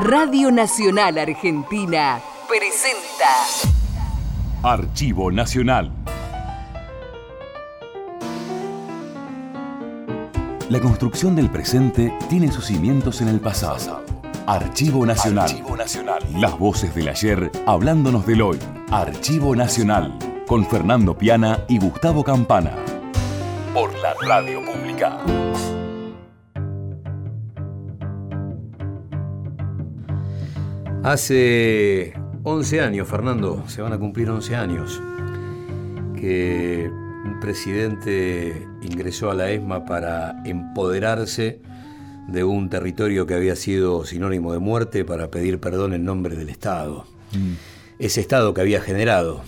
Radio Nacional Argentina presenta Archivo Nacional. La construcción del presente tiene sus cimientos en el pasado. Archivo Nacional. Archivo Nacional. Las voces del ayer hablándonos del hoy. Archivo Nacional. Con Fernando Piana y Gustavo Campana. Por la Radio Pública. Hace 11 años, Fernando, se van a cumplir 11 años, que un presidente ingresó a la ESMA para empoderarse de un territorio que había sido sinónimo de muerte para pedir perdón en nombre del Estado. Ese Estado que había generado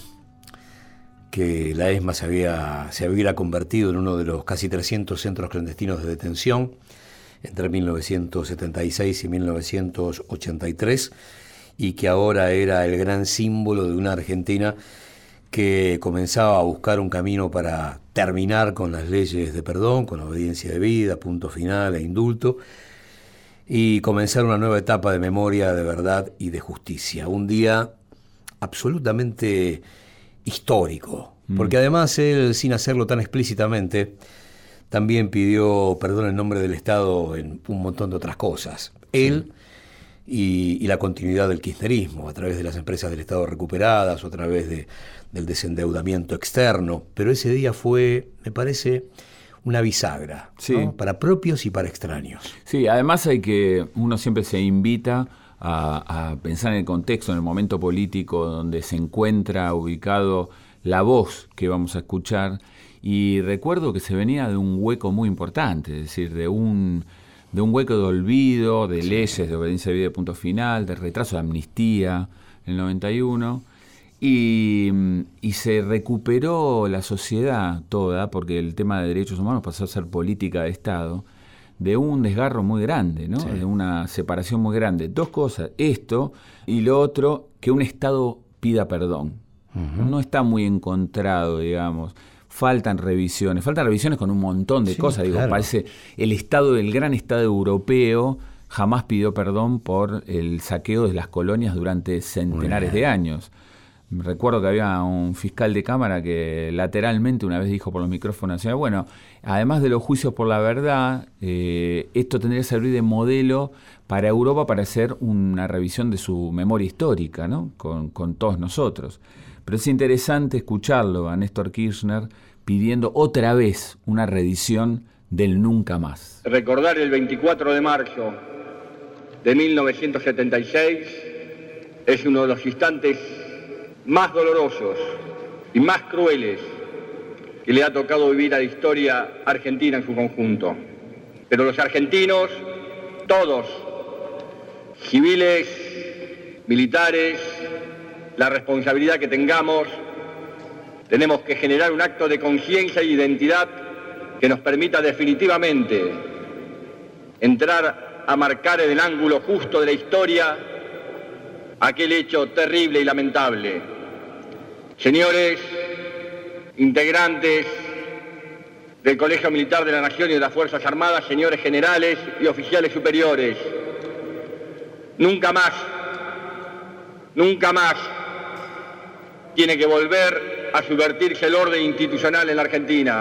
que la ESMA se hubiera convertido en uno de los casi 300 centros clandestinos de detención entre 1976 y 1983, y que ahora era el gran símbolo de una Argentina que comenzaba a buscar un camino para terminar con las leyes de perdón, con obediencia debida, punto final e indulto, y comenzar una nueva etapa de memoria, de verdad y de justicia. Un día absolutamente histórico, porque además él, sin hacerlo tan explícitamente, también pidió perdón en nombre del Estado en un montón de otras cosas. Él y la continuidad del kirchnerismo, a través de las empresas del Estado recuperadas o a través del desendeudamiento externo. Pero ese día fue, me parece, una bisagra, sí, ¿no? Para propios y para extraños. Sí, además uno siempre se invita a pensar en el contexto, en el momento político donde se encuentra ubicado la voz que vamos a escuchar, y recuerdo que se venía de un hueco muy importante, es decir, de un hueco de olvido, de leyes de obediencia debida, punto final, de retraso de amnistía en el 91, y se recuperó la sociedad toda, porque el tema de derechos humanos pasó a ser política de Estado, de un desgarro muy grande, ¿no? Sí. De una separación muy grande. Dos cosas, esto y lo otro, que un Estado pida perdón. No está muy encontrado, digamos. Faltan revisiones con un montón de cosas. Digo, claro. Parece el gran Estado europeo jamás pidió perdón por el saqueo de las colonias durante centenares de años. Recuerdo que había un fiscal de Cámara que lateralmente una vez dijo por los micrófonos, bueno, además de los juicios por la verdad, esto tendría que servir de modelo para Europa para hacer una revisión de su memoria histórica, ¿no? Con todos nosotros. Pero es interesante escucharlo a Néstor Kirchner pidiendo otra vez una reedición del nunca más. Recordar el 24 de marzo de 1976 es uno de los instantes más dolorosos y más crueles que le ha tocado vivir a la historia argentina en su conjunto. Pero los argentinos, todos, civiles, militares, la responsabilidad que tengamos, tenemos que generar un acto de conciencia y identidad que nos permita definitivamente entrar a marcar en el ángulo justo de la historia aquel hecho terrible y lamentable. Señores integrantes del Colegio Militar de la Nación y de las Fuerzas Armadas, señores generales y oficiales superiores, nunca más tiene que volver a subvertirse el orden institucional en la Argentina.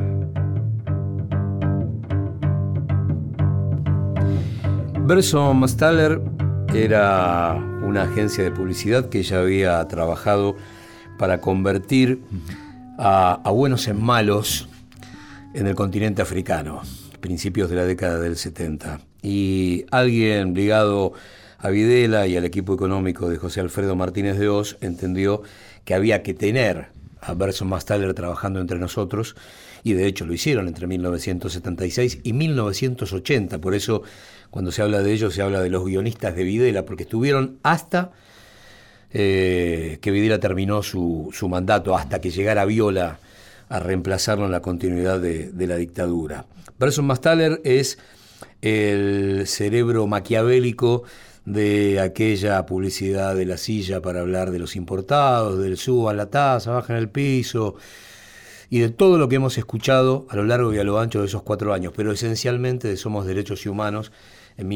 Berson Staller era una agencia de publicidad que ya había trabajado para convertir a buenos en malos en el continente africano, principios de la década del 70. Y alguien ligado a Videla y al equipo económico de José Alfredo Martínez de Hoz entendió que había que tener a Berson Staller trabajando entre nosotros, y de hecho lo hicieron entre 1976 y 1980. Por eso cuando se habla de ellos se habla de los guionistas de Videla, porque estuvieron hasta que Videla terminó su mandato, hasta que llegara Viola a reemplazarlo en la continuidad de la dictadura. Berson Staller es el cerebro maquiavélico de aquella publicidad de la silla para hablar de los importados, del suban la tasa, bajan el piso, y de todo lo que hemos escuchado a lo largo y a lo ancho de esos 4 años, pero esencialmente de Somos Derechos y Humanos, en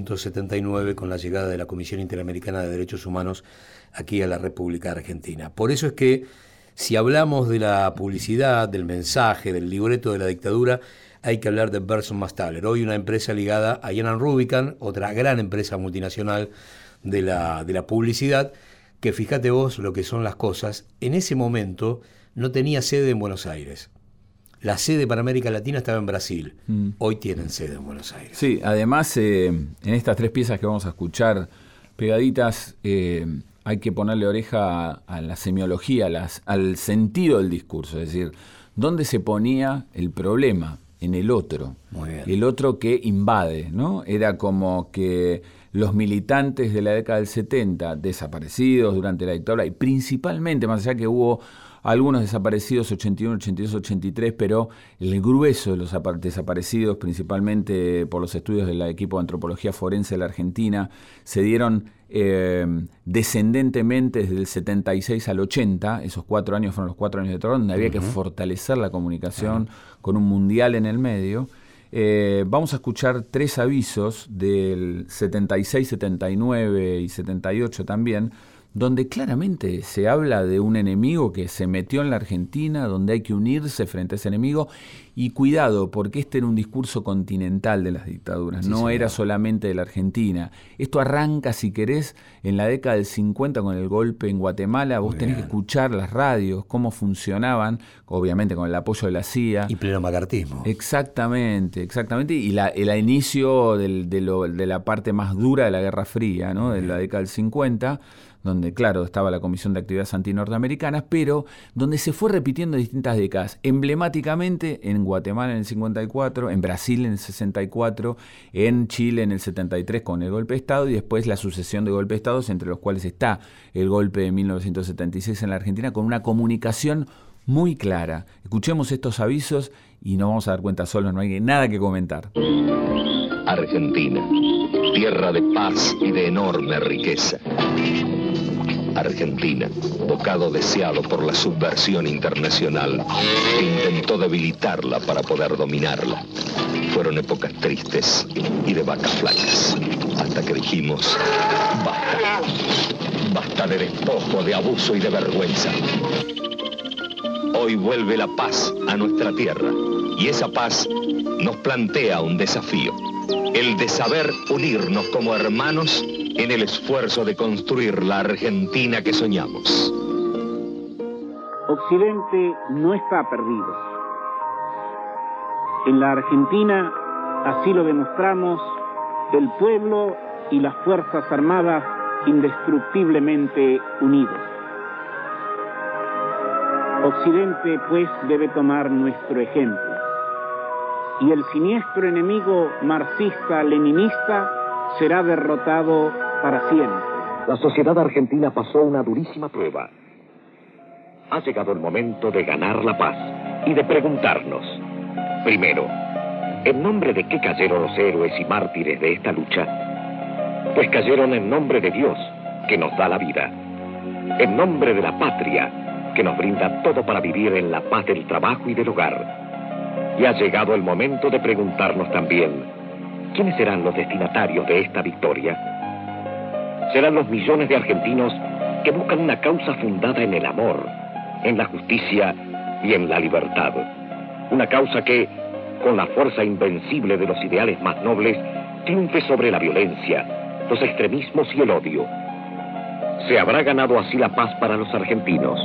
1979 con la llegada de la Comisión Interamericana de Derechos Humanos aquí a la República Argentina. Por eso es que si hablamos de la publicidad, del mensaje, del libreto de la dictadura, hay que hablar de Burson Marsteller, hoy una empresa ligada a General Rubicam, otra gran empresa multinacional de la publicidad, que fíjate vos lo que son las cosas, en ese momento no tenía sede en Buenos Aires. La sede para América Latina estaba en Brasil. Hoy tienen sede en Buenos Aires. Sí, además en estas 3 piezas que vamos a escuchar pegaditas, hay que ponerle oreja a la semiología, al sentido del discurso, es decir, ¿dónde se ponía el problema? En el otro. Muy bien. El otro que invade, ¿no? Era como que los militantes de la década del 70, desaparecidos durante la dictadura, y principalmente, más allá que hubo algunos desaparecidos 81, 82, 83, pero el grueso de los desaparecidos, principalmente por los estudios del equipo de antropología forense de la Argentina, se dieron descendentemente desde el 76 al 80, esos 4 años fueron los 4 años de terror, donde había que fortalecer la comunicación con un mundial en el medio. Vamos a escuchar 3 avisos del 76, 79 y 78 también, donde claramente se habla de un enemigo que se metió en la Argentina, donde hay que unirse frente a ese enemigo, y cuidado, porque este era un discurso continental de las dictaduras, sí, no señor. Era solamente de la Argentina. Esto arranca, si querés, en la década del 50 con el golpe en Guatemala. Vos tenés que escuchar las radios, cómo funcionaban, obviamente con el apoyo de la CIA. Y pleno macartismo. Exactamente. Y el inicio de la parte más dura de la Guerra Fría, ¿no? De la década del 50, donde, claro, estaba la Comisión de Actividades Antinorteamericanas, pero donde se fue repitiendo distintas décadas, emblemáticamente en Guatemala en el 54, en Brasil en el 64, en Chile en el 73 con el golpe de Estado, y después la sucesión de golpes de Estado, entre los cuales está el golpe de 1976 en la Argentina, con una comunicación muy clara. Escuchemos estos avisos y nos vamos a dar cuenta solos, no hay nada que comentar. Argentina, tierra de paz y de enorme riqueza. Argentina, bocado deseado por la subversión internacional, que intentó debilitarla para poder dominarla. Fueron épocas tristes y de vacas flacas, hasta que dijimos, basta. Basta de despojo, de abuso y de vergüenza. Hoy vuelve la paz a nuestra tierra, y esa paz nos plantea un desafío, el de saber unirnos como hermanos en el esfuerzo de construir la Argentina que soñamos. Occidente no está perdido. En la Argentina, así lo demostramos, el pueblo y las Fuerzas Armadas indestructiblemente unidos. Occidente, pues, debe tomar nuestro ejemplo. Y el siniestro enemigo marxista-leninista será derrotado para siempre. La sociedad argentina pasó una durísima prueba. Ha llegado el momento de ganar la paz y de preguntarnos, primero, ¿en nombre de qué cayeron los héroes y mártires de esta lucha? Pues cayeron en nombre de Dios, que nos da la vida, en nombre de la patria, que nos brinda todo para vivir en la paz del trabajo y del hogar. Y ha llegado el momento de preguntarnos también, ¿quiénes serán los destinatarios de esta victoria? Serán los millones de argentinos que buscan una causa fundada en el amor, en la justicia y en la libertad. Una causa que, con la fuerza invencible de los ideales más nobles, triunfe sobre la violencia, los extremismos y el odio. ¿Se habrá ganado así la paz para los argentinos?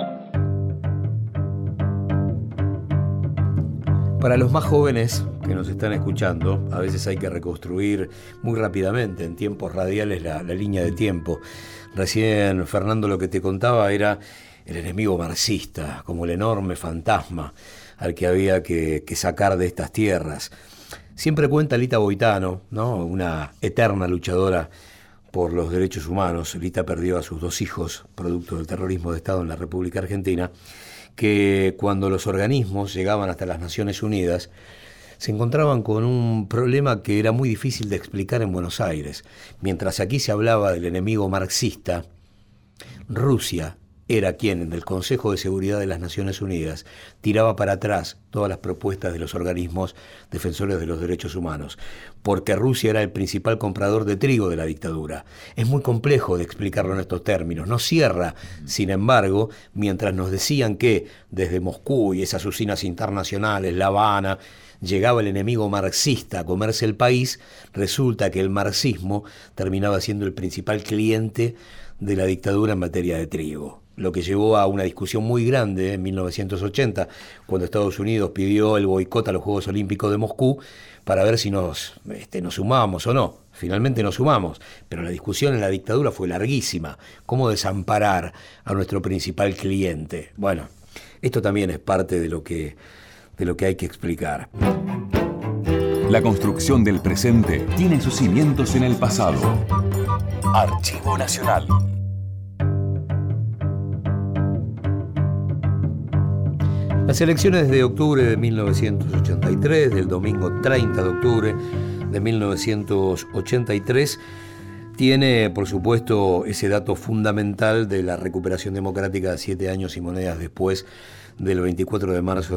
Para los más jóvenes que nos están escuchando, a veces hay que reconstruir muy rápidamente, en tiempos radiales, la línea de tiempo. Recién, Fernando, lo que te contaba era el enemigo marxista, como el enorme fantasma al que había que sacar de estas tierras. Siempre cuenta Lita Boitano, ¿no? Una eterna luchadora por los derechos humanos. Lita perdió a sus 2 hijos, producto del terrorismo de Estado en la República Argentina, que cuando los organismos llegaban hasta las Naciones Unidas, se encontraban con un problema que era muy difícil de explicar en Buenos Aires. Mientras aquí se hablaba del enemigo marxista, Rusia era quien en el Consejo de Seguridad de las Naciones Unidas tiraba para atrás todas las propuestas de los organismos defensores de los derechos humanos, porque Rusia era el principal comprador de trigo de la dictadura. Es muy complejo de explicarlo en estos términos, no cierra, sin embargo, mientras nos decían que desde Moscú y esas usinas internacionales, La Habana, llegaba el enemigo marxista a comerse el país, resulta que el marxismo terminaba siendo el principal cliente de la dictadura en materia de trigo, lo que llevó a una discusión muy grande en 1980, cuando Estados Unidos pidió el boicot a los Juegos Olímpicos de Moscú para ver si nos sumábamos o no. Finalmente nos sumamos, pero la discusión en la dictadura fue larguísima. ¿Cómo desamparar a nuestro principal cliente? Bueno, esto también es parte de lo que hay que explicar. La construcción del presente tiene sus cimientos en el pasado. Archivo Nacional. Las elecciones de octubre de 1983, del domingo 30 de octubre de 1983, tiene, por supuesto, ese dato fundamental de la recuperación democrática de 7 años y monedas después del 24 de marzo de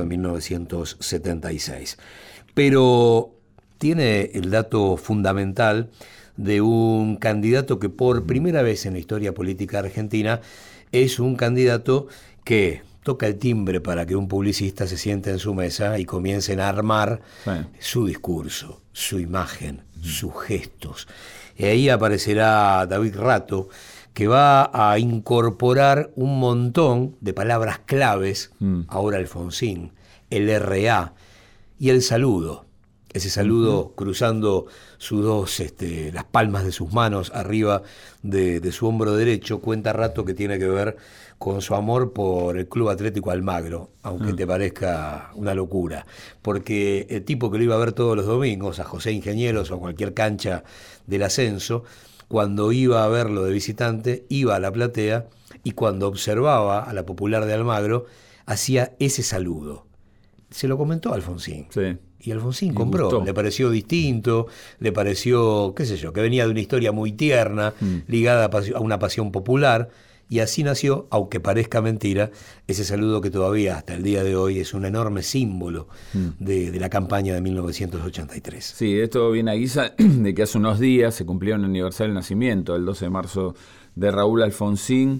1976. Pero tiene el dato fundamental de un candidato que por primera vez en la historia política argentina es un candidato que toca el timbre para que un publicista se siente en su mesa y comiencen a armar su discurso, su imagen, sus gestos. Y ahí aparecerá David Rato, que va a incorporar un montón de palabras claves, ahora Alfonsín, el RA y el saludo. Ese saludo cruzando sus dos, las palmas de sus manos arriba de su hombro derecho, cuenta Rato que tiene que ver con su amor por el Club Atlético Almagro, aunque te parezca una locura, porque el tipo que lo iba a ver todos los domingos, a José Ingenieros o a cualquier cancha del ascenso, cuando iba a verlo de visitante, iba a la platea y cuando observaba a la Popular de Almagro, hacía ese saludo. Se lo comentó a Alfonsín. Sí. Y Alfonsín compró, le pareció distinto, le pareció, qué sé yo, que venía de una historia muy tierna, ligada a una pasión popular, y así nació, aunque parezca mentira, ese saludo que todavía hasta el día de hoy es un enorme símbolo de la campaña de 1983. Sí, esto viene a guisa de que hace unos días se cumplió un aniversario del nacimiento, el 12 de marzo, de Raúl Alfonsín.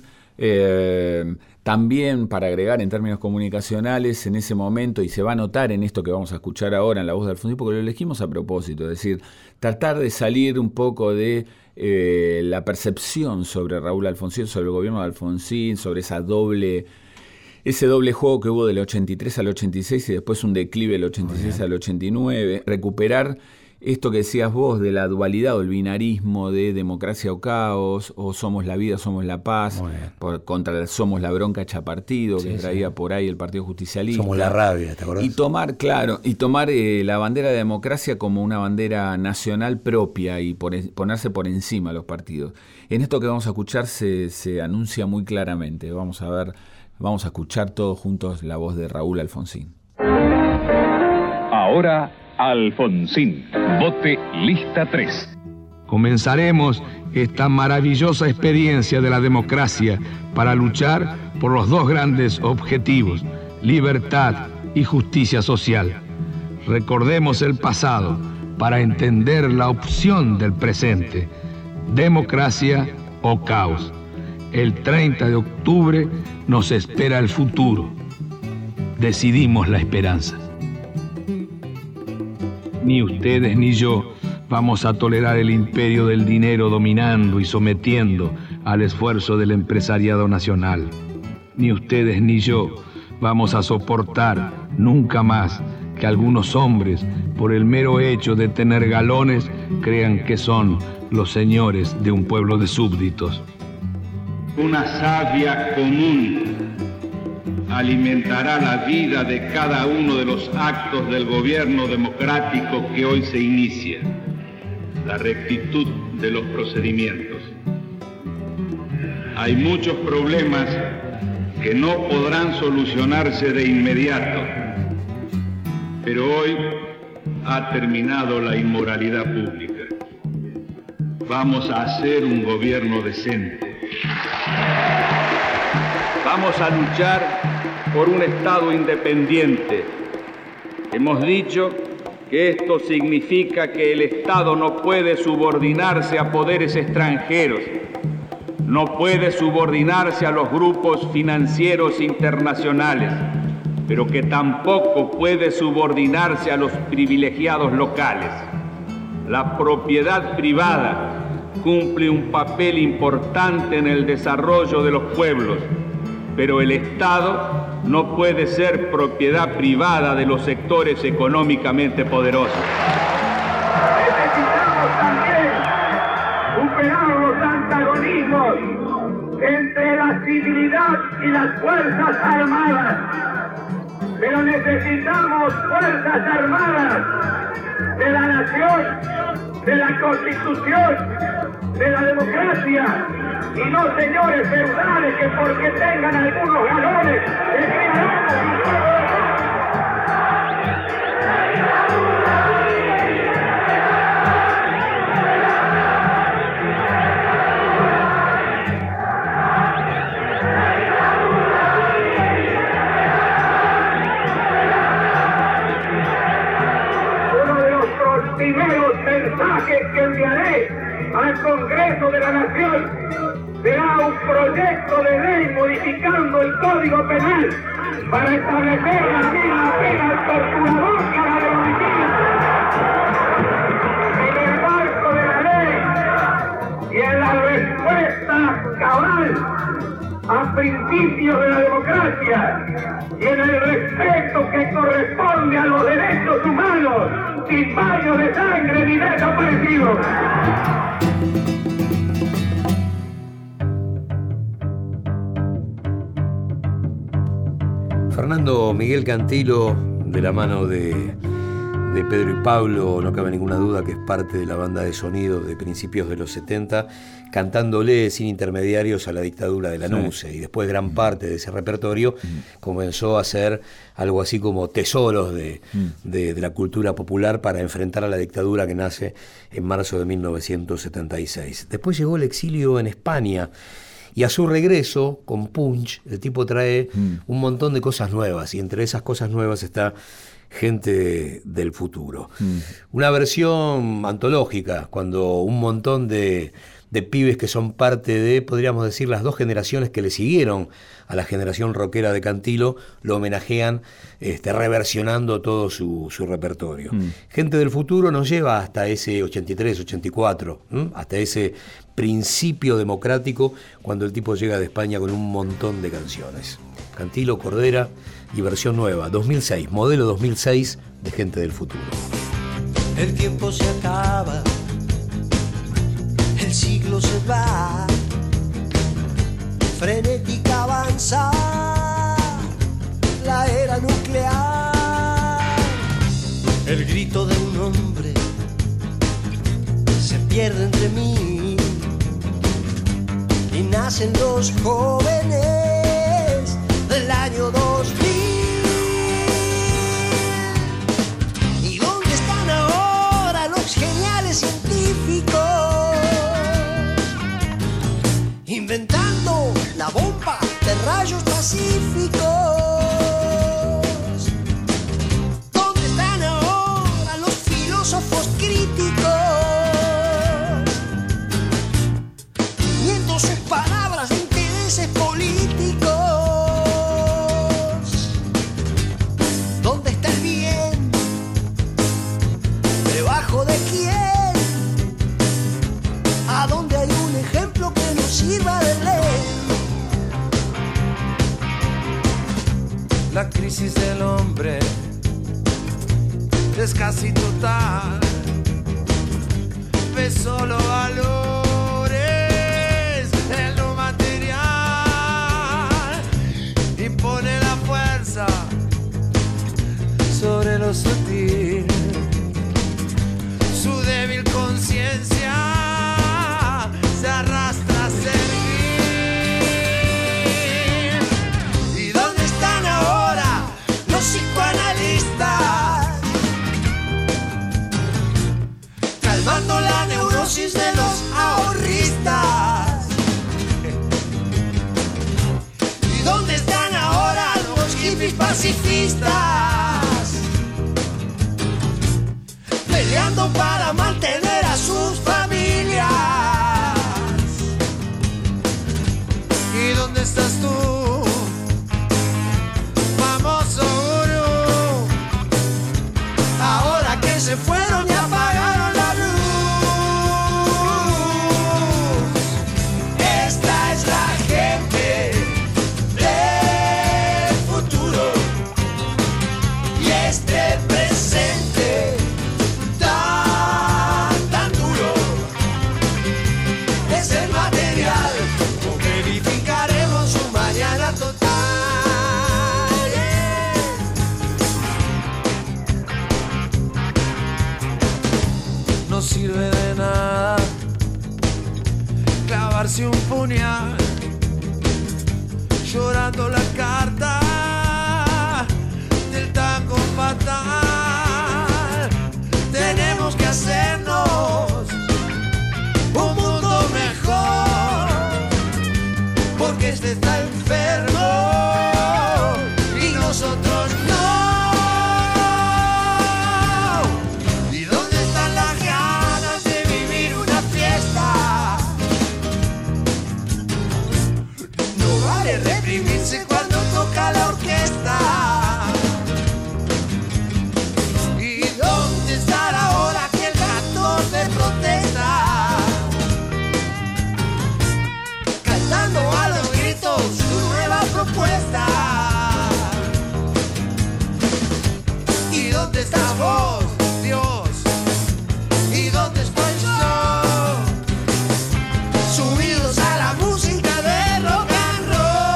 También, para agregar en términos comunicacionales, en ese momento, y se va a notar en esto que vamos a escuchar ahora en la voz de Alfonsín, porque lo elegimos a propósito, es decir, tratar de salir un poco de la percepción sobre Raúl Alfonsín, sobre el gobierno de Alfonsín, sobre ese doble juego que hubo del 83 al 86 y después un declive del 86 al 89, recuperar esto que decías vos de la dualidad o el binarismo de democracia o caos, o somos la vida, somos la paz, contra somos la bronca hecha partido, que traía por ahí el Partido Justicialista. Somos la rabia, ¿te acordás? Y tomar la bandera de democracia como una bandera nacional propia y ponerse por encima de los partidos. En esto que vamos a escuchar se anuncia muy claramente. Vamos a escuchar todos juntos la voz de Raúl Alfonsín. Ahora Alfonsín, vote lista 3. Comenzaremos esta maravillosa experiencia de la democracia para luchar por los dos grandes objetivos, libertad y justicia social. Recordemos el pasado para entender la opción del presente, democracia o caos. El 30 de octubre nos espera el futuro. Decidimos la esperanza. Ni ustedes ni yo vamos a tolerar el imperio del dinero dominando y sometiendo al esfuerzo del empresariado nacional. Ni ustedes ni yo vamos a soportar nunca más que algunos hombres, por el mero hecho de tener galones, crean que son los señores de un pueblo de súbditos. Una savia común alimentará la vida de cada uno de los actos del gobierno democrático que hoy se inicia. La rectitud de los procedimientos. Hay muchos problemas que no podrán solucionarse de inmediato, pero hoy ha terminado la inmoralidad pública. Vamos a hacer un gobierno decente. Vamos a luchar por un Estado independiente. Hemos dicho que esto significa que el Estado no puede subordinarse a poderes extranjeros, no puede subordinarse a los grupos financieros internacionales, pero que tampoco puede subordinarse a los privilegiados locales. La propiedad privada cumple un papel importante en el desarrollo de los pueblos, pero el Estado no puede ser propiedad privada de los sectores económicamente poderosos. Necesitamos también superar los antagonismos entre la civilidad y las Fuerzas Armadas. Pero necesitamos Fuerzas Armadas de la nación, de la Constitución, de la democracia, y no señores feudales que porque tengan algunos galones se crean. Uno de los primeros mensajes que enviaré al Congreso de la Nación será un proyecto de ley modificando el Código Penal para establecer la misma pena al torturador que a la de homicidio. En el marco de la ley y en la respuesta cabal a principios de la democracia y en el respeto que corresponde a los derechos humanos, sin baño de sangre ni desaparecidos. Fernando Miguel Cantilo, de la mano de Pedro y Pablo, no cabe ninguna duda que es parte de la banda de sonido de principios de los 70, cantándole sin intermediarios a la dictadura de la NUCE, y después gran parte de ese repertorio comenzó a ser algo así como tesoros de la cultura popular para enfrentar a la dictadura que nace en marzo de 1976. Después llegó el exilio en España, y a su regreso, con Punch, el tipo trae un montón de cosas nuevas, y entre esas cosas nuevas está Gente del Futuro. Una versión antológica, cuando un montón de pibes que son parte de, podríamos decir, las dos generaciones que le siguieron a la generación rockera de Cantilo, lo homenajean reversionando todo su repertorio. Gente del Futuro nos lleva hasta ese 83, 84, hasta ese principio democrático, cuando el tipo llega de España con un montón de canciones. Cantilo, Cordera y versión nueva, 2006, modelo 2006 de Gente del Futuro. El tiempo se acaba, el siglo se va, frenética avanza la era nuclear. El grito de un hombre se pierde entre mí y nacen los jóvenes del año 2000. ¿Y dónde están ahora los geniales científicos inventando la bomba de rayos pacíficos? ¿Dónde están ahora los filósofos críticos viendo sus palabras de intereses políticos? ¿Dónde está el bien? ¿Debajo de quién? ¿A dónde hay un ejemplo que nos sirva de ley? La crisis del hombre es casi total, ve solo valores en lo material y pone la fuerza sobre lo sutil. Su débil conciencia se arrastra a servir. ¿Y dónde están ahora los psicoanalistas calmando la neurosis del clavarse un puñal, llorando la carta del tango fatal. Tenemos que hacernos un mundo mejor, porque este está enfermo y nosotros no. ¿Y dónde están las ganas de vivir una fiesta? No vale reprimirse cuando toca la orquesta. ¿Y dónde estará ahora aquel cantor de protesta? Cantando a los gritos su nueva propuesta. ¿Y dónde estás vos, Dios? ¿Y dónde estoy yo? Subidos a la música de rock and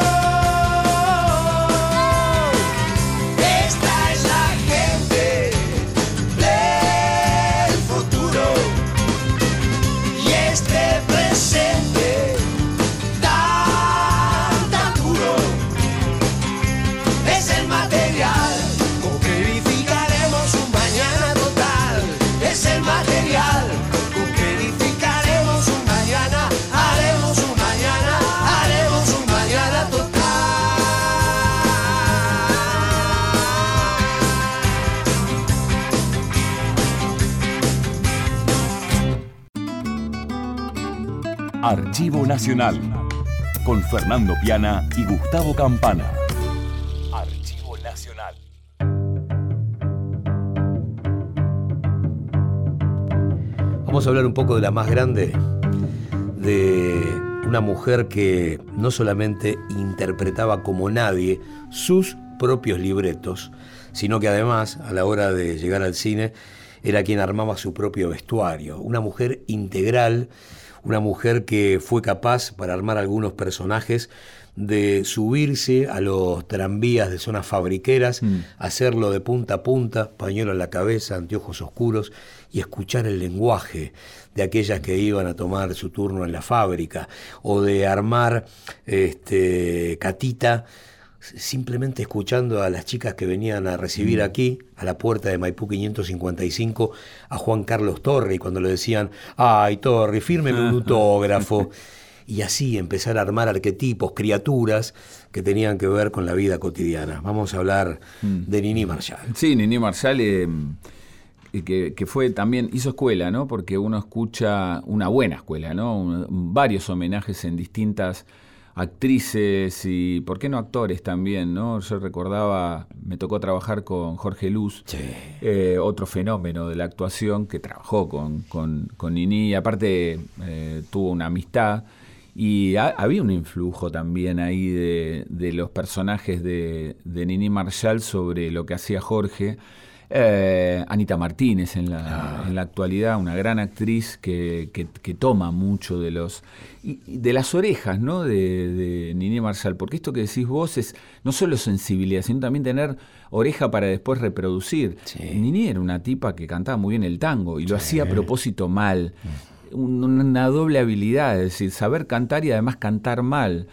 roll. Esta es la gente del futuro y este presente tan duro es el material con que edificaremos un mañana total. Es el material con que edificaremos un mañana, haremos un mañana total. Archivo Nacional, con Fernando Piana y Gustavo Campana. Archivo Nacional. Vamos a hablar un poco de la más grande, de una mujer que no solamente interpretaba como nadie sus propios libretos, sino que además, a la hora de llegar al cine, era quien armaba su propio vestuario. Una mujer integral, una mujer que fue capaz, para armar algunos personajes, de subirse a los tranvías de zonas fabriqueras, hacerlo de punta a punta, pañuelo en la cabeza, anteojos oscuros, y escuchar el lenguaje de aquellas que iban a tomar su turno en la fábrica, o de armar catita, simplemente escuchando a las chicas que venían a recibir aquí, a la puerta de Maipú 555, a Juan Carlos Torri, cuando le decían: "Ay, Torri, fírmeme un autógrafo". Y así empezar a armar arquetipos, criaturas que tenían que ver con la vida cotidiana. Vamos a hablar de Nini Marshall. Sí, Nini Marshall, que fue también, hizo escuela, ¿no? Porque uno escucha una buena escuela, ¿no? Varios homenajes en distintas actrices y, ¿por qué no actores también, no? Yo recordaba, me tocó trabajar con Jorge Luz, sí. Otro fenómeno de la actuación que trabajó con Nini, y aparte tuvo una amistad, y había un influjo también ahí de los personajes de Nini Marshall sobre lo que hacía Jorge. Anita Martínez en la actualidad, una gran actriz que toma mucho de las orejas, ¿no? de Nini Marshall, porque esto que decís vos es no solo sensibilidad, sino también tener oreja para después reproducir. Sí. Nini era una tipa que cantaba muy bien el tango y lo hacía a propósito mal, una doble habilidad, es decir, saber cantar y además cantar mal.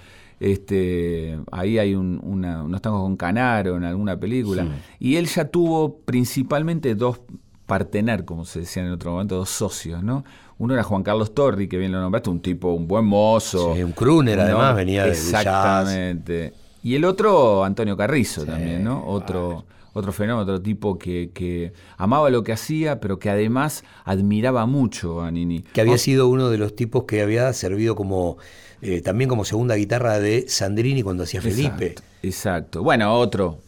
Ahí hay unos tangos con Canaro en alguna película, sí. Y él ya tuvo principalmente dos partener, como se decía en otro momento, dos socios, ¿no? Uno era Juan Carlos Torri, que bien lo nombraste, un buen mozo, sí, un crooner, ¿no? Además venía de exactamente, y el otro Antonio Carrizo, sí, también, ¿no? Otro fenómeno, otro tipo que amaba lo que hacía, pero que además admiraba mucho a Nini. Que había sido uno de los tipos que había servido como también como segunda guitarra de Sandrini cuando hacía Felipe. Exacto. Bueno, otro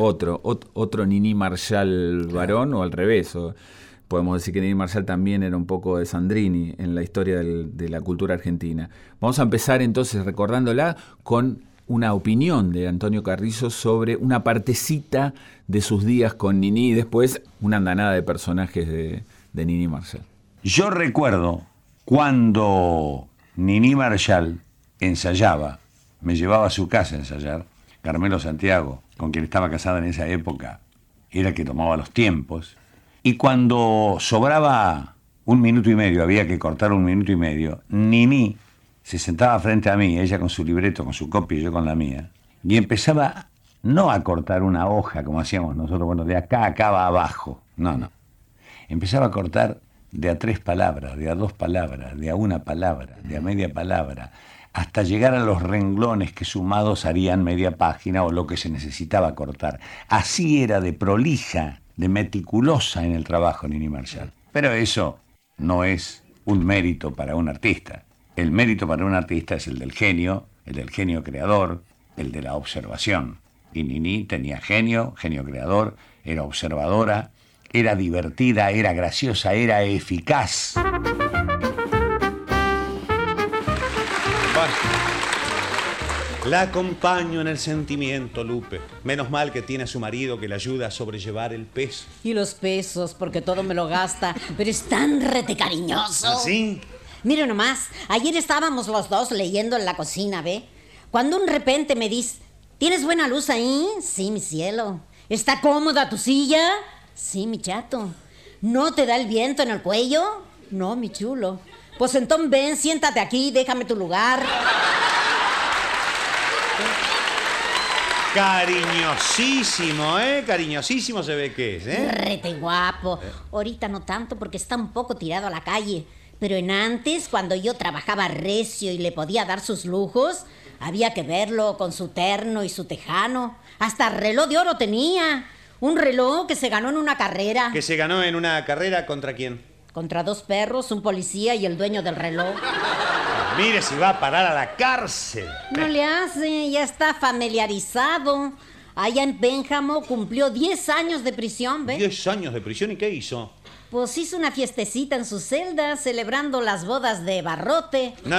Nini Marshall varón, o al revés. Podemos decir que Nini Marshall también era un poco de Sandrini en la historia de la cultura argentina. Vamos a empezar entonces recordándola con una opinión de Antonio Carrizo sobre una partecita de sus días con Nini y después una andanada de personajes de Nini Marshall. Yo recuerdo cuando Nini Marshall ensayaba, me llevaba a su casa a ensayar, Carmelo Santiago, con quien estaba casada en esa época, era el que tomaba los tiempos, y cuando sobraba 1 minuto y medio, había que cortar 1 minuto y medio, Nini se sentaba frente a mí, ella con su libreto, con su copia y yo con la mía, y empezaba no a cortar una hoja como hacíamos nosotros, bueno, de acá a acá va abajo, no. Empezaba a cortar de a 3 palabras, de a 2 palabras, de a 1 palabra, de a media palabra, hasta llegar a los renglones que sumados harían media página o lo que se necesitaba cortar. Así era de prolija, de meticulosa en el trabajo Nini Marshall. Pero eso no es un mérito para un artista. El mérito para un artista es el del genio creador, el de la observación. Y Nini tenía genio creador, era observadora, era divertida, era graciosa, era eficaz. La acompaño en el sentimiento, Lupe. Menos mal que tiene a su marido que le ayuda a sobrellevar el peso. Y los pesos, porque todo me lo gasta. Pero es tan rete cariñoso. ¿Ah, sí? Mire nomás, ayer estábamos los dos leyendo en la cocina, ¿ve? Cuando de repente me dice, ¿tienes buena luz ahí? Sí, mi cielo. ¿Está cómoda tu silla? Sí, mi chato. ¿No te da el viento en el cuello? No, mi chulo. Pues entonces ven, siéntate aquí, déjame tu lugar. Cariñosísimo, Cariñosísimo se ve que es, Rete guapo. Ahorita no tanto porque está un poco tirado a la calle. Pero en antes, cuando yo trabajaba recio y le podía dar sus lujos, había que verlo con su terno y su tejano. Hasta reloj de oro tenía. Un reloj que se ganó en una carrera. ¿Que se ganó en una carrera contra quién? Contra 2 perros, un policía y el dueño del reloj. Mire si va a parar a la cárcel. No le hace, ya está familiarizado. Allá en Pénjamo cumplió 10 años de prisión, ¿ves? 10 años de prisión, ¿y qué hizo? Pues hizo una fiestecita en su celda, celebrando las bodas de Barrote. No.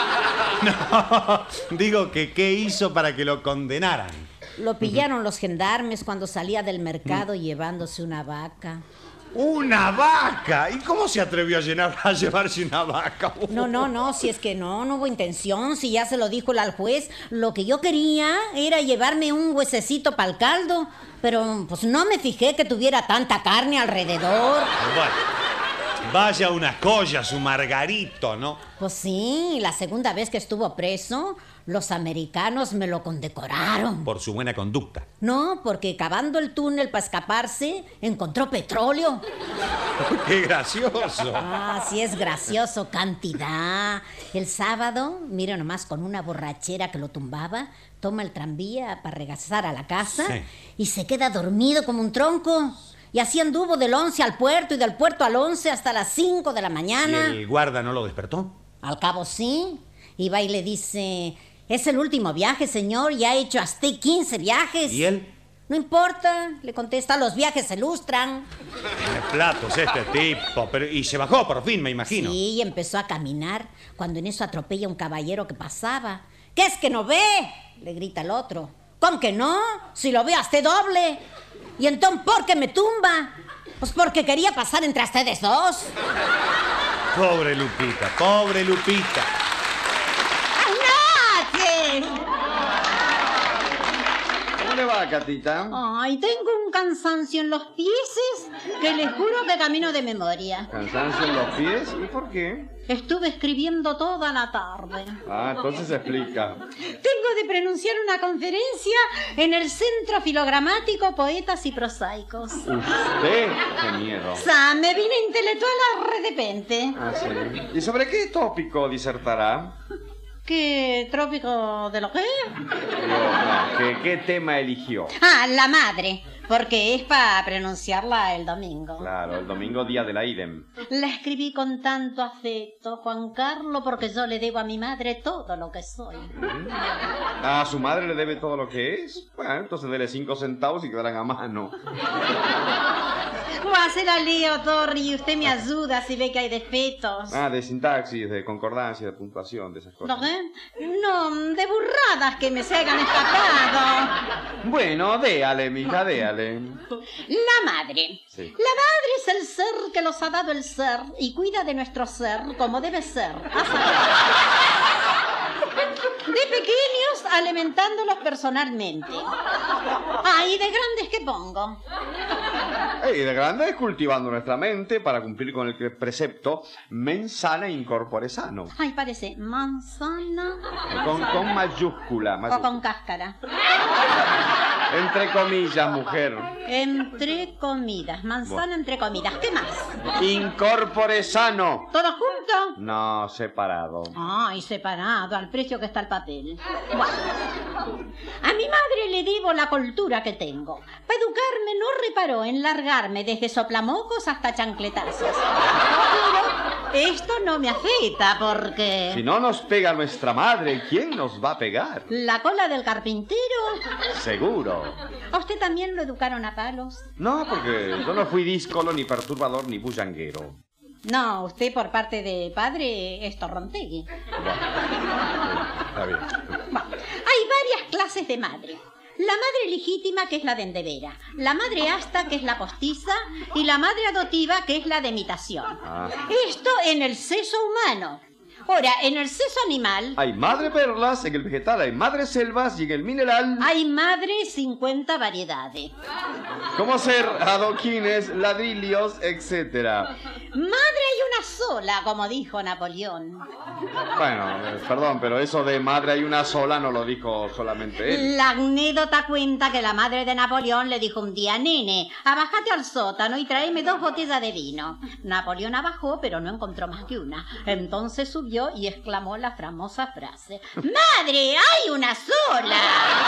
Digo que ¿qué hizo para que lo condenaran? Lo pillaron los gendarmes cuando salía del mercado llevándose una vaca. ¡Una vaca! ¿Y cómo se atrevió a llevarse una vaca? No, si es que no hubo intención, si ya se lo dijo al juez. Lo que yo quería era llevarme un huesecito para el caldo, pero pues no me fijé que tuviera tanta carne alrededor. Bueno, vaya una joya su Margarito, ¿no? Pues sí, la segunda vez que estuvo preso, los americanos me lo condecoraron. Por su buena conducta. No, porque cavando el túnel para escaparse, encontró petróleo. ¡Qué gracioso! Ah, sí es gracioso, cantidad. El sábado, mira nomás, con una borrachera que lo tumbaba, toma el tranvía para regresar a la casa y se queda dormido como un tronco. Y así anduvo del 11 al puerto y del puerto al 11 hasta las 5 de la mañana. ¿Y el guarda no lo despertó? Al cabo sí. Y va y le dice... Es el último viaje, señor, ya ha hecho hasta 15 viajes. ¿Y él? No importa, le contesta, los viajes se lustran. ¡Qué platos este tipo! Y se bajó por fin, me imagino. Sí, y empezó a caminar, cuando en eso atropella un caballero que pasaba. ¿Qué es que no ve? Le grita el otro. ¿Cómo que no? Si lo ve hasta doble. ¿Y entonces por qué me tumba? Pues porque quería pasar entre ustedes dos. Pobre Lupita, pobre Lupita. ¿Cómo le va, Catita? Ay, tengo un cansancio en los pies que les juro que camino de memoria. ¿Cansancio en los pies? ¿Y por qué? Estuve escribiendo toda la tarde. Ah, entonces explica. Tengo de pronunciar una conferencia en el Centro Filogramático Poetas y Prosaicos. ¿Usted? ¡Qué miedo! Me vine intelectual de repente. Ah, sí. ¿Y sobre qué tópico disertará? ¿Qué trópico de lo que? No, ¿qué tema eligió? Ah, la madre, porque es para pronunciarla el domingo. Claro, el domingo día de la idem. La escribí con tanto afecto, Juan Carlos, porque yo le debo a mi madre todo lo que soy. ¿A su madre le debe todo lo que es? Bueno, entonces dele 5 centavos y quedarán a mano. ¿Cómo hace la Leo, Torri? Y usted me ayuda si ve que hay defectos. Ah, de sintaxis, de concordancia, de puntuación, de esas cosas. No, de burradas que me se hayan escapado. Bueno, déale, mija, déale. La madre. Sí. La madre es el ser que nos ha dado el ser y cuida de nuestro ser como debe ser. De pequeños, alimentándolos personalmente. Y de grandes, ¿qué pongo? Y de grande cultivando nuestra mente para cumplir con el precepto mens sana in corpore sano. Ay, parece manzana. Con mayúscula. O con cáscara. Entre comillas, mujer. Entre comidas. Manzana entre comidas. ¿Qué más? In corpore sano. ¿Todo junto? No, separado. Ay, separado, al precio que está el papel. Bueno, a mi madre le debo la cultura que tengo. Para educarme no reparó en largarme desde soplamocos hasta chancletazos. Pero esto no me afecta porque... Si no nos pega nuestra madre, ¿quién nos va a pegar? ¿La cola del carpintero? Seguro. ¿A usted también lo educaron a palos? No, porque yo no fui díscolo, ni perturbador, ni bullanguero. No, usted por parte de padre es Torrontegui. Está bien. Bueno, hay varias clases de madre. La madre legítima, que es la de endevera. La madre asta, que es la postiza. Y la madre adoptiva, que es la de imitación. Esto en el seso humano. Ahora, en el seso animal... Hay madre perlas, en el vegetal hay madre selvas y en el mineral... Hay madre 50 variedades. ¿Cómo hacer adoquines, ladrillos, etcétera? Madre hay una sola, como dijo Napoleón. Bueno, perdón, pero eso de madre hay una sola no lo dijo solamente él. La anécdota cuenta que la madre de Napoleón le dijo un día: nene, abajate al sótano y tráeme 2 botellas de vino. Napoleón abajó, pero no encontró más que una. Entonces subió y exclamó la famosa frase: ¡Madre, hay una sola!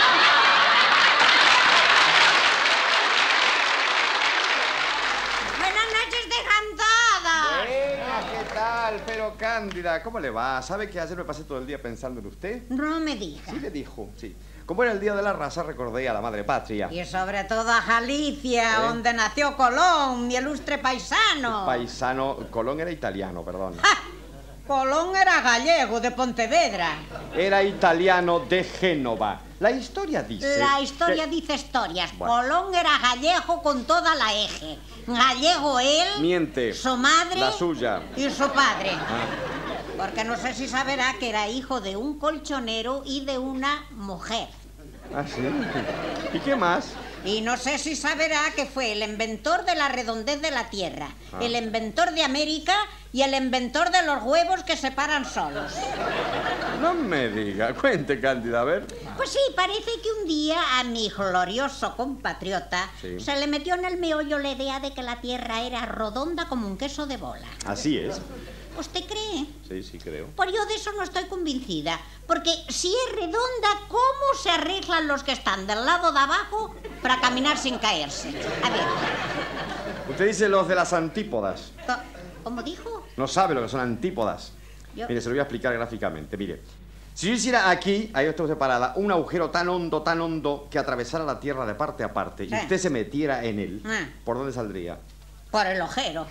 Buenas noches, dejantada. ¿Qué tal? Pero Cándida, ¿cómo le va? ¿Sabe que ayer me pasé todo el día pensando en usted? No me diga. Sí, le dijo, sí. Como era el Día de la Raza, recordé a la madre patria. Y sobre todo a Galicia, donde nació Colón, mi ilustre paisano. Paisano, Colón era italiano, perdón. ¡Ja! Colón era gallego, de Pontevedra. Era italiano de Génova. La historia dice... La historia dice historias. Bueno. Colón era gallego con toda la eje. Gallego él... Miente. Su madre... La suya. Y su padre. Porque no sé si saberá que era hijo de un colchonero y de una mujer. ¿Ah, sí? ¿Y qué más? Y no sé si saberá que fue el inventor de la redondez de la Tierra, el inventor de América y el inventor de los huevos que se paran solos. No me diga. Cuente, Cándida, a ver. Pues sí, parece que un día a mi glorioso compatriota se le metió en el meollo la idea de que la Tierra era redonda como un queso de bola. Así es. ¿Usted cree? Sí, sí creo. Pues yo de eso no estoy convencida. Porque si es redonda, ¿cómo se arreglan los que están del lado de abajo para caminar sin caerse? A ver. Usted dice los de las antípodas. ¿Cómo dijo? No sabe lo que son antípodas. Mire, se lo voy a explicar gráficamente. Mire, si yo hiciera aquí, ahí está separada, un agujero tan hondo, que atravesara la Tierra de parte a parte, y usted se metiera en él, ¿por dónde saldría? Por el ojero.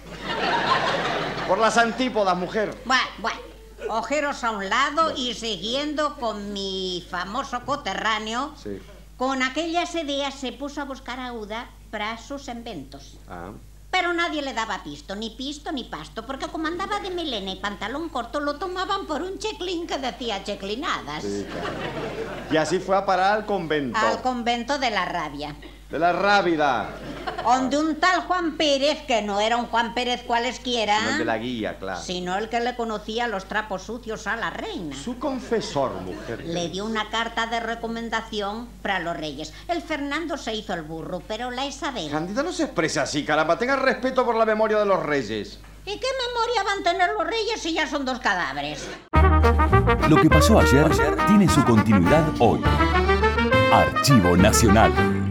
Por las antípodas, mujer. Bueno. Ojeros a un lado y siguiendo con mi famoso coterráneo, con aquellas ideas se puso a buscar ayuda para sus inventos. Pero nadie le daba pisto ni pasto, porque como andaba de melena y pantalón corto, lo tomaban por un checlín que decía checlinadas. Sí, claro. Y así fue a parar al convento. Al convento de la rabia. De la Rábida. Donde un tal Juan Pérez, que no era un Juan Pérez cualesquiera... No el de la guía, claro. Sino el que le conocía los trapos sucios a la reina. Su confesor, mujer. Le dio una carta de recomendación para los reyes. El Fernando se hizo el burro, pero la Isabel... Cándida, no se expresa así, caramba. Tenga respeto por la memoria de los reyes. ¿Y qué memoria van a tener los reyes si ya son 2 cadáveres? Lo que pasó ayer tiene su continuidad hoy. Archivo Nacional.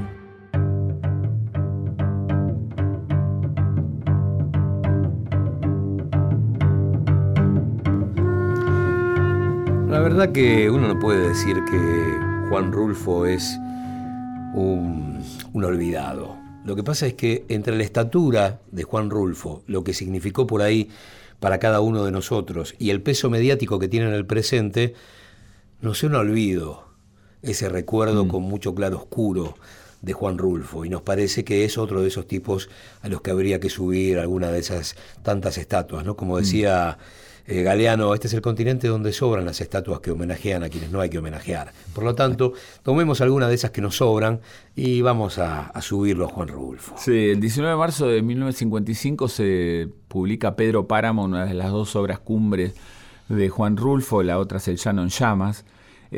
La verdad que uno no puede decir que Juan Rulfo es un olvidado. Lo que pasa es que entre la estatura de Juan Rulfo, lo que significó por ahí para cada uno de nosotros, y el peso mediático que tiene en el presente, no se nos olvido ese recuerdo con mucho claroscuro de Juan Rulfo, y nos parece que es otro de esos tipos a los que habría que subir alguna de esas tantas estatuas, ¿no? Como decía Galeano, este es el continente donde sobran las estatuas que homenajean a quienes no hay que homenajear. Por lo tanto, tomemos alguna de esas que nos sobran y vamos a subirlo a Juan Rulfo. Sí, el 19 de marzo de 1955 se publica Pedro Páramo, una de las dos obras cumbres de Juan Rulfo, la otra es El Llano en Llamas.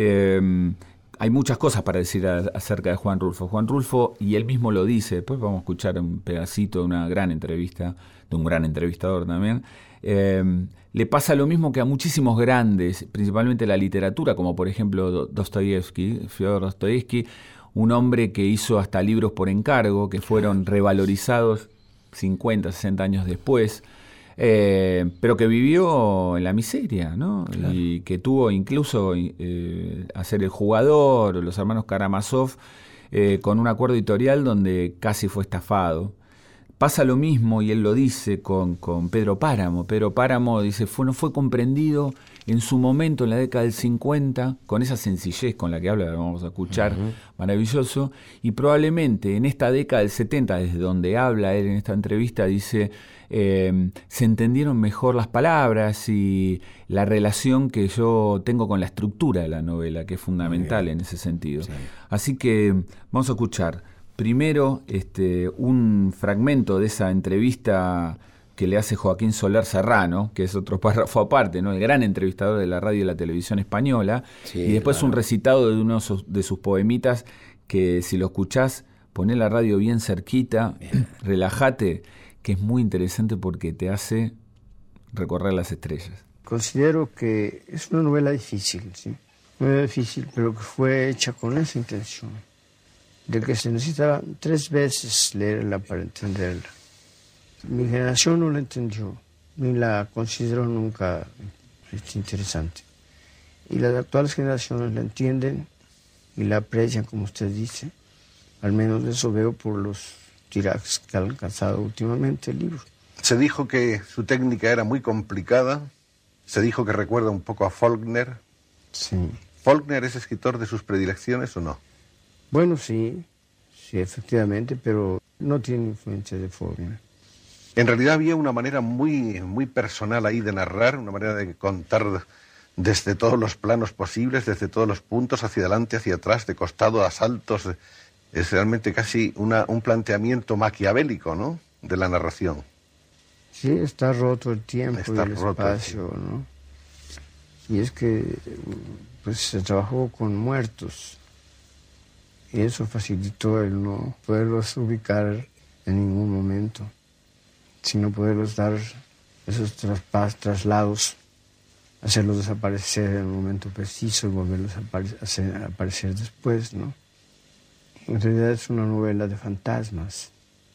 Hay muchas cosas para decir acerca de Juan Rulfo. Juan Rulfo, y él mismo lo dice, después vamos a escuchar un pedacito de una gran entrevista, de un gran entrevistador también, le pasa lo mismo que a muchísimos grandes, principalmente la literatura, como por ejemplo Dostoyevsky, Fyodor Dostoyevsky, un hombre que hizo hasta libros por encargo, que fueron revalorizados 50, 60 años después, pero que vivió en la miseria, ¿no? Claro. Y que tuvo incluso a ser el jugador, los hermanos Karamazov, con un acuerdo editorial donde casi fue estafado. Pasa lo mismo, y él lo dice, con Pedro Páramo. Pedro Páramo dice, no fue comprendido en su momento, en la década del 50, con esa sencillez con la que habla, vamos a escuchar, maravilloso, y probablemente en esta década del 70, desde donde habla él en esta entrevista, dice, se entendieron mejor las palabras y la relación que yo tengo con la estructura de la novela, que es fundamental en ese sentido. Sí. Así que vamos a escuchar primero un fragmento de esa entrevista que le hace Joaquín Soler Serrano, que es otro párrafo aparte, ¿no? El gran entrevistador de la radio y la televisión española, sí, y después un recitado de uno de sus poemitas que, si lo escuchás, poné la radio bien cerquita, relájate, que es muy interesante porque te hace recorrer las estrellas. Considero que es una novela difícil, ¿sí? Muy difícil, pero que fue hecha con esa intención, de que se necesitaba 3 veces leerla para entenderla. Mi generación no la entendió, ni la consideró nunca interesante. Y las actuales generaciones la entienden y la aprecian, como usted dice. Al menos eso veo por los tirajes que ha alcanzado últimamente el libro. Se dijo que su técnica era muy complicada, se dijo que recuerda un poco a Faulkner. Sí. ¿Faulkner es escritor de sus predilecciones o no? Bueno, sí, efectivamente, pero no tiene influencia de Faulkner. En realidad había una manera muy personal ahí de narrar, una manera de contar desde todos los planos posibles, desde todos los puntos, hacia adelante, hacia atrás, de costado a saltos. Es realmente casi un planteamiento maquiavélico, ¿no?, de la narración. Sí, está roto el tiempo y el espacio, ¿no? Y es que pues se trabajó con muertos. Y eso facilitó el no poderlos ubicar en ningún momento, sino poderlos dar esos traslados, hacerlos desaparecer en un momento preciso y volverlos a aparecer después, ¿no? En realidad es una novela de fantasmas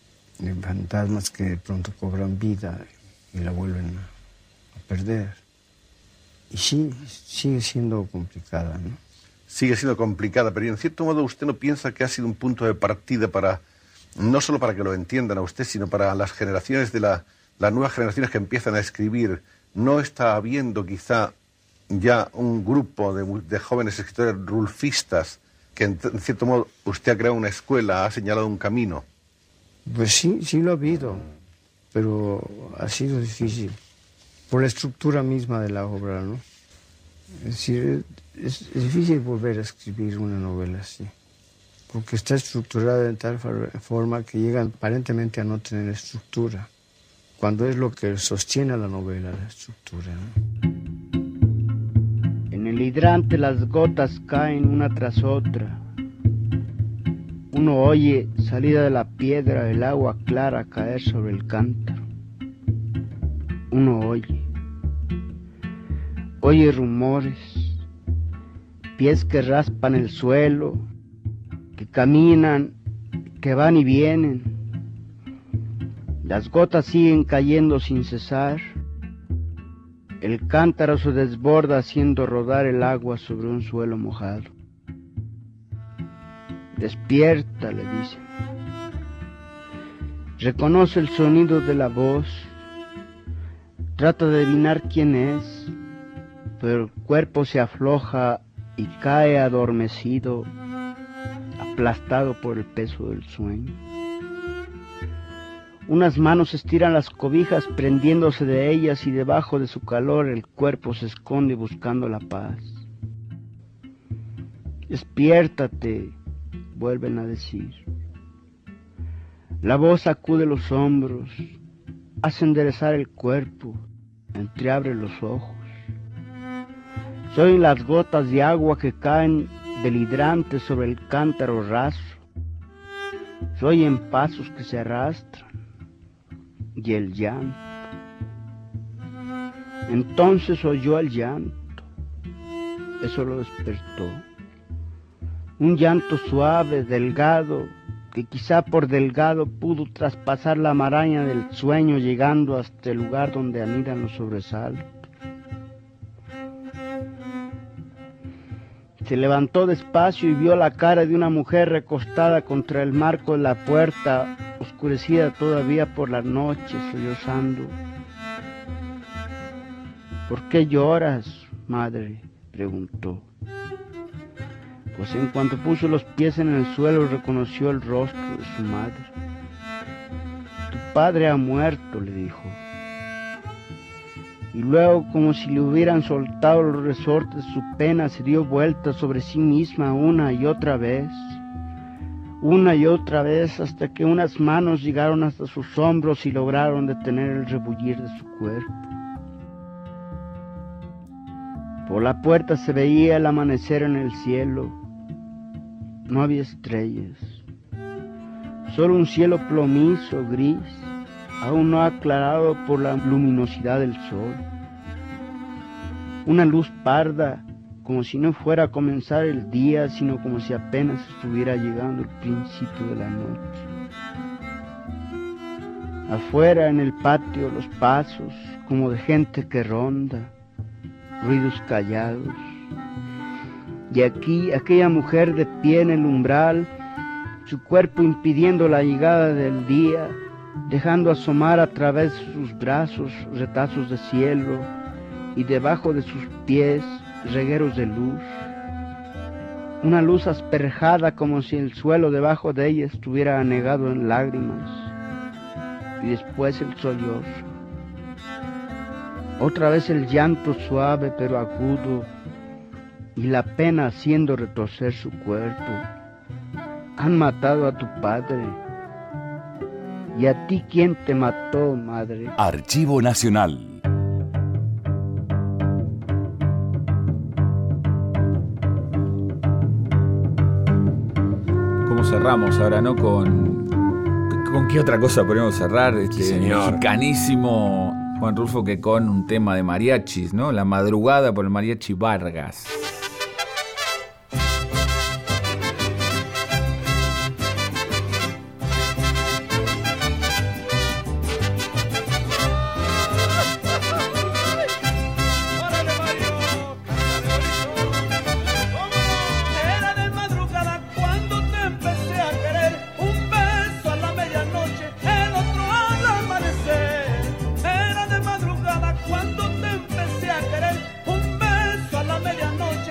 que de pronto cobran vida y la vuelven a perder. Y sí, sigue siendo complicada, ¿no? Sigue siendo complicada, pero en cierto modo usted no piensa que ha sido un punto de partida para, no solo para que lo entiendan a usted, sino para las generaciones de las nuevas generaciones que empiezan a escribir. ¿No está habiendo quizá ya un grupo de jóvenes escritores rulfistas que en cierto modo usted ha creado una escuela, ha señalado un camino? Pues sí lo ha habido, pero ha sido difícil por la estructura misma de la obra, ¿no? Es decir, es difícil volver a escribir una novela así, porque está estructurada de tal forma que llega aparentemente a no tener estructura, cuando es lo que sostiene a la novela, la estructura, ¿no? En el hidrante las gotas caen una tras otra. Uno oye, salida de la piedra, el agua clara caer sobre el cántaro. Uno oye rumores, pies que raspan el suelo, que caminan, que van y vienen. Las gotas siguen cayendo sin cesar. El cántaro se desborda haciendo rodar el agua sobre un suelo mojado. Despierta, le dicen. Reconoce el sonido de la voz. Trata de adivinar quién es, pero el cuerpo se afloja y cae adormecido, aplastado por el peso del sueño. Unas manos estiran las cobijas prendiéndose de ellas y debajo de su calor el cuerpo se esconde buscando la paz. Despiértate, vuelven a decir. La voz sacude los hombros, hace enderezar el cuerpo, entreabre los ojos. Soy las gotas de agua que caen del hidrante sobre el cántaro raso. Soy en pasos que se arrastran y el llanto. Entonces oyó el llanto. Eso lo despertó. Un llanto suave, delgado, que quizá por delgado pudo traspasar la maraña del sueño llegando hasta el lugar donde anidan los sobresaltos. Se levantó despacio y vio la cara de una mujer recostada contra el marco de la puerta, oscurecida todavía por la noche, sollozando. ¿Por qué lloras, madre?, preguntó. Pues en cuanto puso los pies en el suelo reconoció el rostro de su madre. Tu padre ha muerto, le dijo. Y luego, como si le hubieran soltado los resortes de su pena, se dio vuelta sobre sí misma una y otra vez, hasta que unas manos llegaron hasta sus hombros y lograron detener el rebullir de su cuerpo. Por la puerta se veía el amanecer en el cielo. No había estrellas, solo un cielo plomizo, gris, aún no aclarado por la luminosidad del sol. Una luz parda, como si no fuera a comenzar el día, sino como si apenas estuviera llegando el principio de la noche. Afuera, en el patio, los pasos, como de gente que ronda, ruidos callados. Y aquí, aquella mujer de pie en el umbral, su cuerpo impidiendo la llegada del día, dejando asomar a través de sus brazos retazos de cielo y debajo de sus pies regueros de luz. Una luz asperjada como si el suelo debajo de ella estuviera anegado en lágrimas. Y después el sollozo. Otra vez el llanto suave pero agudo y la pena haciendo retorcer su cuerpo. Han matado a tu padre. ¿Y a ti quién te mató, madre? Archivo Nacional. ¿Cómo cerramos ahora, no? ¿Con qué otra cosa podemos cerrar? Mexicanísimo Juan Rulfo, que con un tema de mariachis, ¿no? La madrugada por el mariachi Vargas. Cuando te empecé a querer, un beso a la medianoche.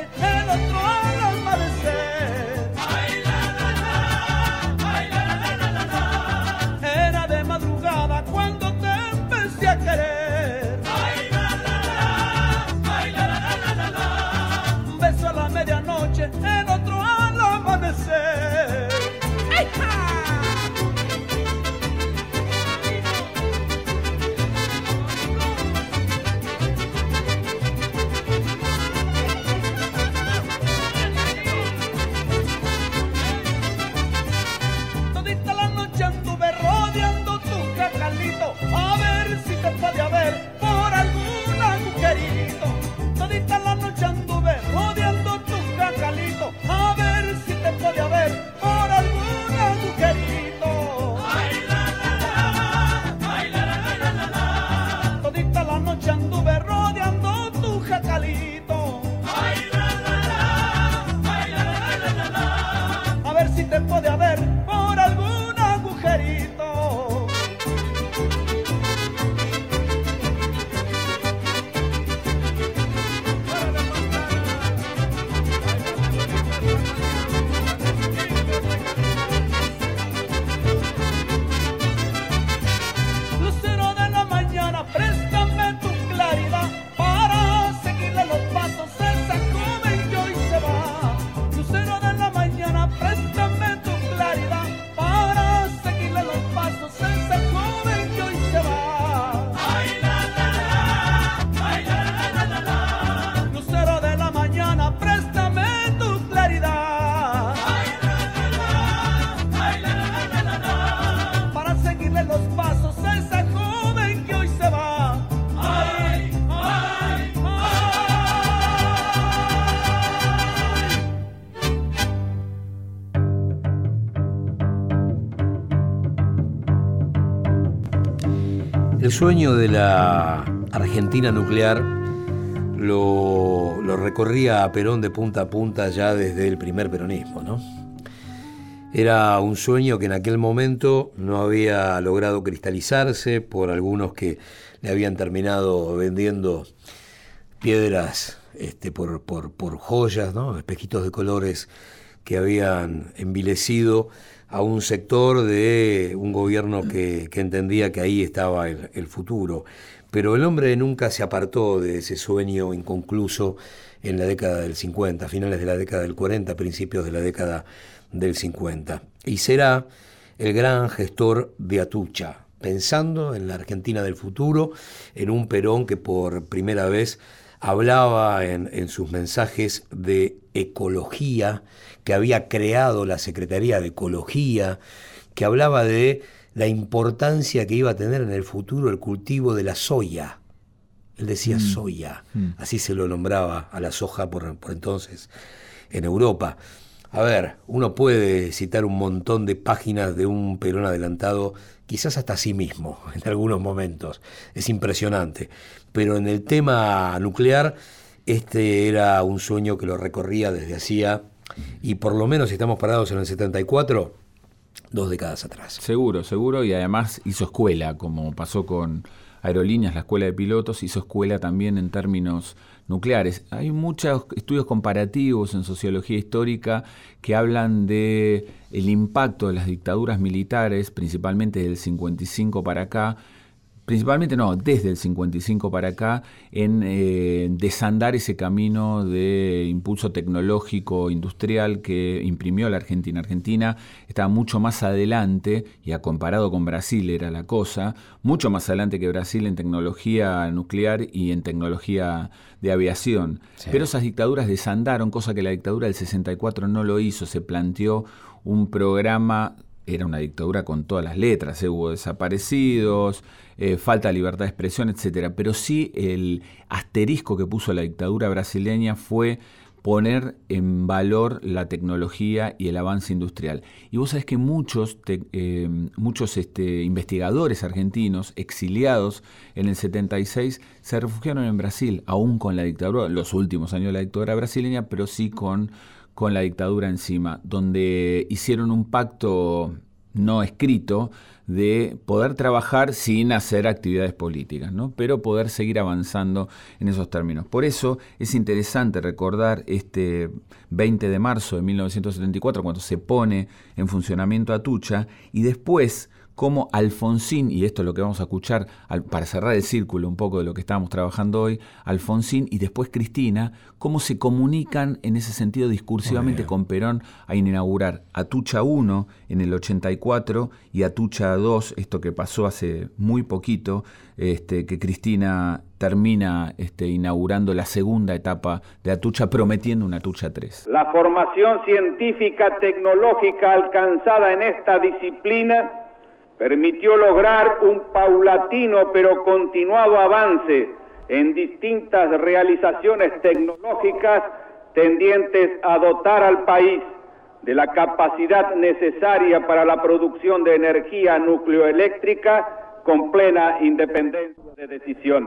El sueño de la Argentina nuclear lo recorría a Perón de punta a punta ya desde el primer peronismo, ¿no? Era un sueño que en aquel momento no había logrado cristalizarse por algunos que le habían terminado vendiendo piedras por joyas, ¿no? Espejitos de colores que habían envilecido a un sector de un gobierno que entendía que ahí estaba el futuro. Pero el hombre nunca se apartó de ese sueño inconcluso en la década del 50, finales de la década del 40, principios de la década del 50. Y será el gran gestor de Atucha, pensando en la Argentina del futuro, en un Perón que por primera vez hablaba en sus mensajes de ecología, que había creado la Secretaría de Ecología, que hablaba de la importancia que iba a tener en el futuro el cultivo de la soya. Él decía soya, así se lo nombraba a la soja por entonces en Europa. A ver, uno puede citar un montón de páginas de un Perón adelantado, quizás hasta a sí mismo, en algunos momentos. Es impresionante. Pero en el tema nuclear, este era un sueño que lo recorría desde hacía, y por lo menos si estamos parados en el 74, 2 décadas atrás. Seguro, seguro, y además hizo escuela, como pasó con Aerolíneas, la escuela de pilotos, hizo escuela también en términos nucleares. Hay muchos estudios comparativos en sociología histórica que hablan de el impacto de las dictaduras militares, principalmente del 55 para acá, desde el 55 para acá, en desandar ese camino de impulso tecnológico industrial que imprimió la Argentina. Argentina estaba mucho más adelante, y comparado con Brasil era la cosa, mucho más adelante que Brasil en tecnología nuclear y en tecnología de aviación. Sí. Pero esas dictaduras desandaron, cosa que la dictadura del 64 no lo hizo. Se planteó un programa. Era una dictadura con todas las letras, hubo desaparecidos, falta de libertad de expresión, etcétera. Pero sí el asterisco que puso la dictadura brasileña fue poner en valor la tecnología y el avance industrial. Y vos sabés que muchos investigadores argentinos exiliados en el 76 se refugiaron en Brasil, aún con la dictadura, los últimos años de la dictadura brasileña, pero sí con la dictadura encima, donde hicieron un pacto no escrito de poder trabajar sin hacer actividades políticas, ¿no? Pero poder seguir avanzando en esos términos. Por eso es interesante recordar este 20 de marzo de 1974, cuando se pone en funcionamiento Atucha, y después cómo Alfonsín, y esto es lo que vamos a escuchar para cerrar el círculo un poco de lo que estábamos trabajando hoy, Alfonsín y después Cristina, cómo se comunican en ese sentido discursivamente con Perón a inaugurar Atucha 1 en el 84 y Atucha 2, esto que pasó hace muy poquito, que Cristina termina inaugurando la segunda etapa de Atucha, prometiendo una Atucha 3. La formación científica tecnológica alcanzada en esta disciplina permitió lograr un paulatino pero continuado avance en distintas realizaciones tecnológicas tendientes a dotar al país de la capacidad necesaria para la producción de energía nucleoeléctrica con plena independencia de decisión.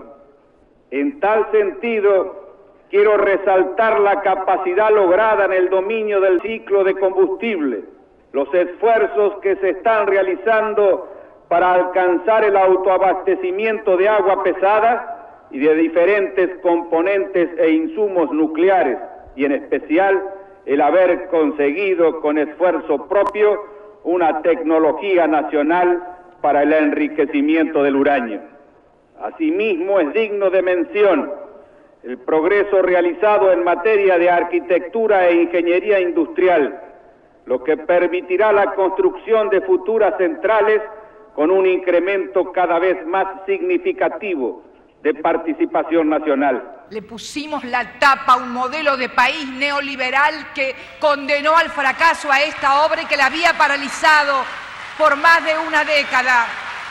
En tal sentido, quiero resaltar la capacidad lograda en el dominio del ciclo de combustible, los esfuerzos que se están realizando para alcanzar el autoabastecimiento de agua pesada y de diferentes componentes e insumos nucleares, y en especial el haber conseguido con esfuerzo propio una tecnología nacional para el enriquecimiento del uranio. Asimismo, es digno de mención el progreso realizado en materia de arquitectura e ingeniería industrial, lo que permitirá la construcción de futuras centrales con un incremento cada vez más significativo de participación nacional. Le pusimos la tapa a un modelo de país neoliberal que condenó al fracaso a esta obra y que la había paralizado por más de una década.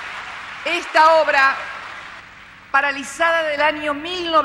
Esta obra, paralizada del año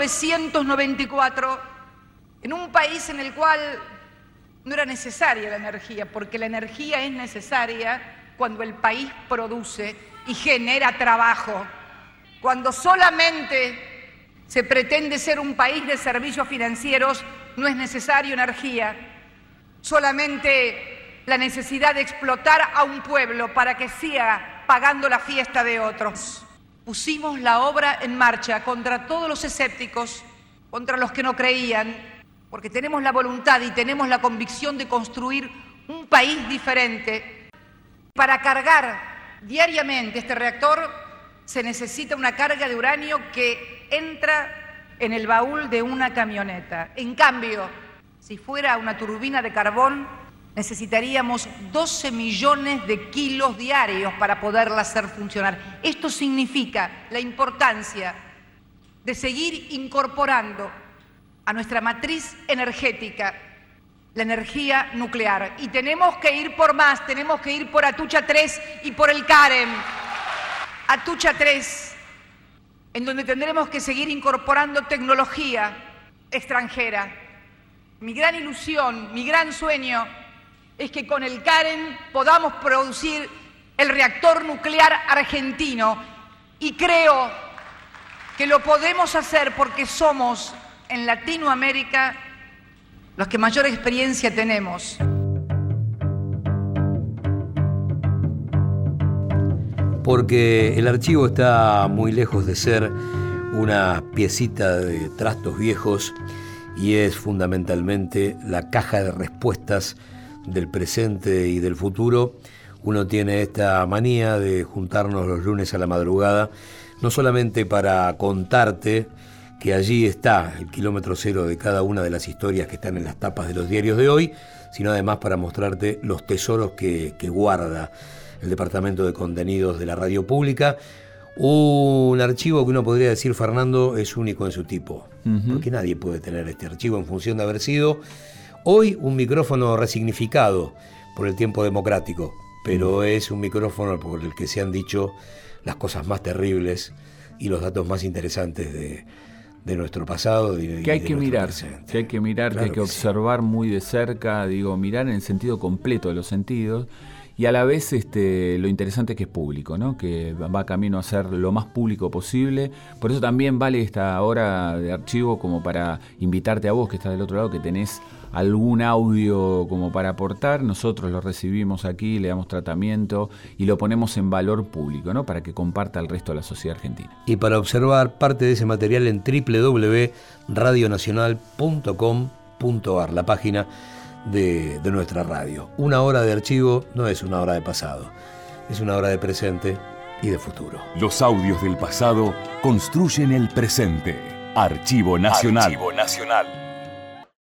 1994, en un país en el cual no era necesaria la energía, porque la energía es necesaria cuando el país produce y genera trabajo. Cuando solamente se pretende ser un país de servicios financieros, no es necesario energía, solamente la necesidad de explotar a un pueblo para que siga pagando la fiesta de otros. Pusimos la obra en marcha contra todos los escépticos, contra los que no creían, porque tenemos la voluntad y tenemos la convicción de construir un país diferente. Para cargar diariamente este reactor se necesita una carga de uranio que entra en el baúl de una camioneta. En cambio, si fuera una turbina de carbón, necesitaríamos 12 millones de kilos diarios para poderla hacer funcionar. Esto significa la importancia de seguir incorporando a nuestra matriz energética la energía nuclear. Y tenemos que ir por más, tenemos que ir por Atucha 3 y por el Karen. Atucha 3, en donde tendremos que seguir incorporando tecnología extranjera. Mi gran ilusión, mi gran sueño es que con el Karen podamos producir el reactor nuclear argentino, y creo que lo podemos hacer porque somos en Latinoamérica los que mayor experiencia tenemos. Porque el archivo está muy lejos de ser una piecita de trastos viejos y es fundamentalmente la caja de respuestas del presente y del futuro. Uno tiene esta manía de juntarnos los lunes a la madrugada, no solamente para contarte que allí está el kilómetro cero de cada una de las historias que están en las tapas de los diarios de hoy, sino además para mostrarte los tesoros que guarda el Departamento de Contenidos de la Radio Pública. Un archivo que uno podría decir, Fernando, es único en su tipo, porque nadie puede tener este archivo en función de haber sido hoy un micrófono resignificado por el tiempo democrático, pero es un micrófono por el que se han dicho las cosas más terribles y los datos más interesantes de nuestro pasado. Que hay que mirar, que hay que mirar, claro, que hay que observar muy de cerca, mirar en el sentido completo de los sentidos. Y a la vez lo interesante es que es público, ¿no? Que va camino a ser lo más público posible. Por eso también vale esta hora de archivo como para invitarte a vos que estás del otro lado, que tenés algún audio como para aportar. Nosotros lo recibimos aquí, le damos tratamiento y lo ponemos en valor público, ¿no? Para que comparta el resto de la sociedad argentina. Y para observar parte de ese material en www.radionacional.com.ar, la página de nuestra radio. Una hora de archivo no es una hora de pasado, es una hora de presente y de futuro. Los audios del pasado construyen el presente. Archivo Nacional. Archivo Nacional.